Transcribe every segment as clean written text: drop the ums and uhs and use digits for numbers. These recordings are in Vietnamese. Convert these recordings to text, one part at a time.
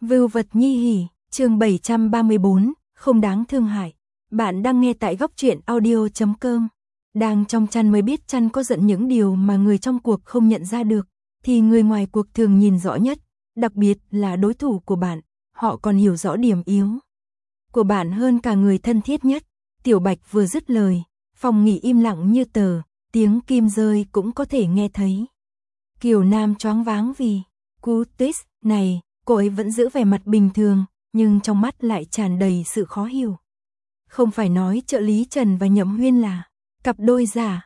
Vưu vật nhi hỉ, chương 734, không đáng thương hại. Bạn đang nghe tại góc truyện audio.com. Đang trong chăn mới biết chăn có giận những điều mà người trong cuộc không nhận ra được, thì người ngoài cuộc thường nhìn rõ nhất, đặc biệt là đối thủ của bạn, họ còn hiểu rõ điểm yếu của bạn hơn cả người thân thiết nhất. Tiểu Bạch vừa dứt lời, phòng nghỉ im lặng như tờ, tiếng kim rơi cũng có thể nghe thấy. Kiều Nam choáng váng vì cú twist này, cô ấy vẫn giữ vẻ mặt bình thường, nhưng trong mắt lại tràn đầy sự khó hiểu. Không phải nói trợ lý Trần và Nhậm Huyên là cặp đôi giả,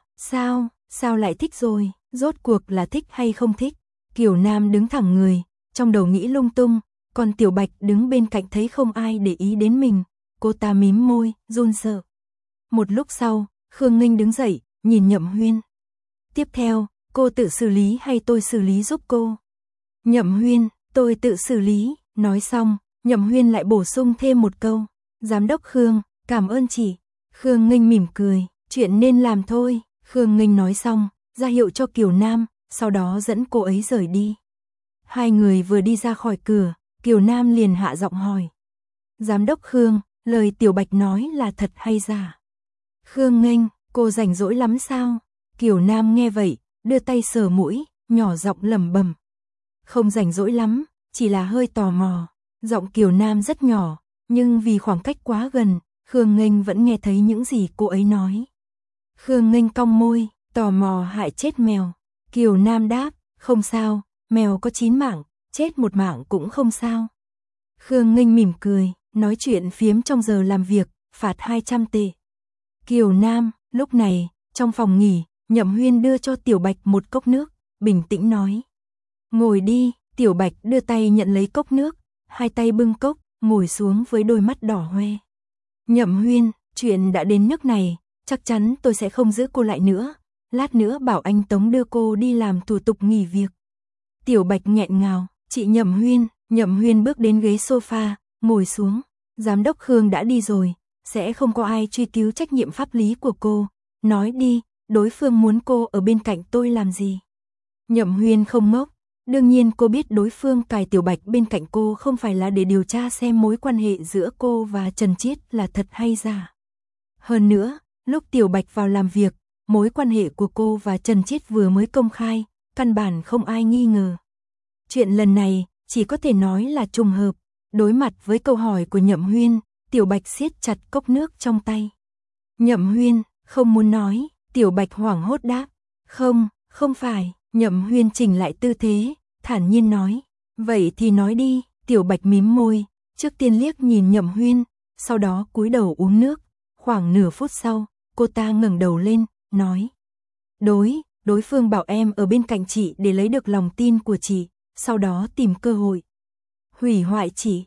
sao lại thích rồi, rốt cuộc là thích hay không thích? Kiều Nam đứng thẳng người, trong đầu nghĩ lung tung, còn Tiểu Bạch đứng bên cạnh thấy không ai để ý đến mình, cô ta mím môi, run sợ. Một lúc sau, Khương Nghinh đứng dậy, nhìn Nhậm Huyên. Tiếp theo, cô tự xử lý hay tôi xử lý giúp cô? Nhậm Huyên, tôi tự xử lý, nói xong, Nhậm Huyên lại bổ sung thêm một câu. Giám đốc Khương, cảm ơn chị. Khương Nghinh mỉm cười, chuyện nên làm thôi. Khương Nghinh nói xong, ra hiệu cho Kiều Nam, sau đó dẫn cô ấy rời đi. Hai người vừa đi ra khỏi cửa, Kiều Nam liền hạ giọng hỏi. Giám đốc Khương, lời Tiểu Bạch nói là thật hay giả? Khương Nghinh, cô rảnh rỗi lắm sao? Kiều Nam nghe vậy, đưa tay sờ mũi, nhỏ giọng lẩm bẩm. Không rảnh rỗi lắm, chỉ là hơi tò mò. Giọng Kiều Nam rất nhỏ, nhưng vì khoảng cách quá gần, Khương Nghinh vẫn nghe thấy những gì cô ấy nói. Khương Nghinh cong môi, tò mò hại chết mèo. Kiều Nam đáp, không sao, mèo có 9 mạng, chết một mạng cũng không sao. Khương Nghinh mỉm cười, nói chuyện phiếm trong giờ làm việc, phạt 200 tệ. Kiều Nam, lúc này, trong phòng nghỉ, Nhậm Huyên đưa cho Tiểu Bạch một cốc nước, bình tĩnh nói. Ngồi đi, Tiểu Bạch đưa tay nhận lấy cốc nước, hai tay bưng cốc, ngồi xuống với đôi mắt đỏ hoe. Nhậm Huyên, chuyện đã đến nước này, chắc chắn tôi sẽ không giữ cô lại nữa, lát nữa bảo anh Tống đưa cô đi làm thủ tục nghỉ việc. Tiểu Bạch nghẹn ngào, chị Nhậm Huyên bước đến ghế sofa, ngồi xuống. Giám đốc Khương đã đi rồi, sẽ không có ai truy cứu trách nhiệm pháp lý của cô. Nói đi, đối phương muốn cô ở bên cạnh tôi làm gì? Nhậm Huyên không ngốc. Đương nhiên cô biết đối phương cài Tiểu Bạch bên cạnh cô không phải là để điều tra xem mối quan hệ giữa cô và Trần Chiết là thật hay giả. Hơn nữa, lúc Tiểu Bạch vào làm việc, mối quan hệ của cô và Trần Chiết vừa mới công khai, căn bản không ai nghi ngờ. Chuyện lần này chỉ có thể nói là trùng hợp. Đối mặt với câu hỏi của Nhậm Huyên, Tiểu Bạch siết chặt cốc nước trong tay. Nhậm Huyên, không muốn nói, Tiểu Bạch hoảng hốt đáp. Không phải. Nhậm Huyên chỉnh lại tư thế, thản nhiên nói. Vậy thì nói đi. Tiểu Bạch mím môi, trước tiên liếc nhìn Nhậm Huyên, sau đó cúi đầu uống nước. Khoảng nửa phút sau, cô ta ngẩng đầu lên, nói. Đối phương bảo em ở bên cạnh chị để lấy được lòng tin của chị, sau đó tìm cơ hội. Hủy hoại chị,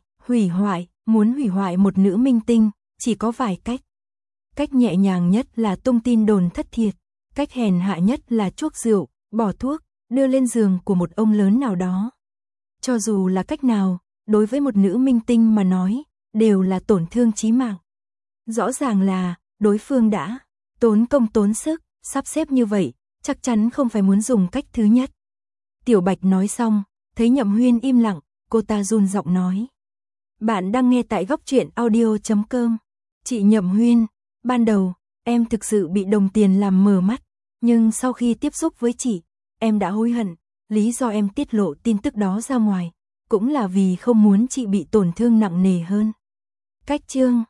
muốn hủy hoại một nữ minh tinh, chỉ có vài cách. Cách nhẹ nhàng nhất là tung tin đồn thất thiệt, cách hèn hạ nhất là chuốc rượu, bỏ thuốc, đưa lên giường của một ông lớn nào đó. Cho dù là cách nào, đối với một nữ minh tinh mà nói, đều là tổn thương chí mạng. Rõ ràng là, đối phương đã tốn công tốn sức, sắp xếp như vậy, chắc chắn không phải muốn dùng cách thứ nhất. Tiểu Bạch nói xong, thấy Nhậm Huyên im lặng, cô ta run giọng nói. Bạn đang nghe tại góc truyện audio.com. Chị Nhậm Huyên, ban đầu, em thực sự bị đồng tiền làm mờ mắt, nhưng sau khi tiếp xúc với chị, em đã hối hận. Lý do em tiết lộ tin tức đó ra ngoài, cũng là vì không muốn chị bị tổn thương nặng nề hơn. Cách chương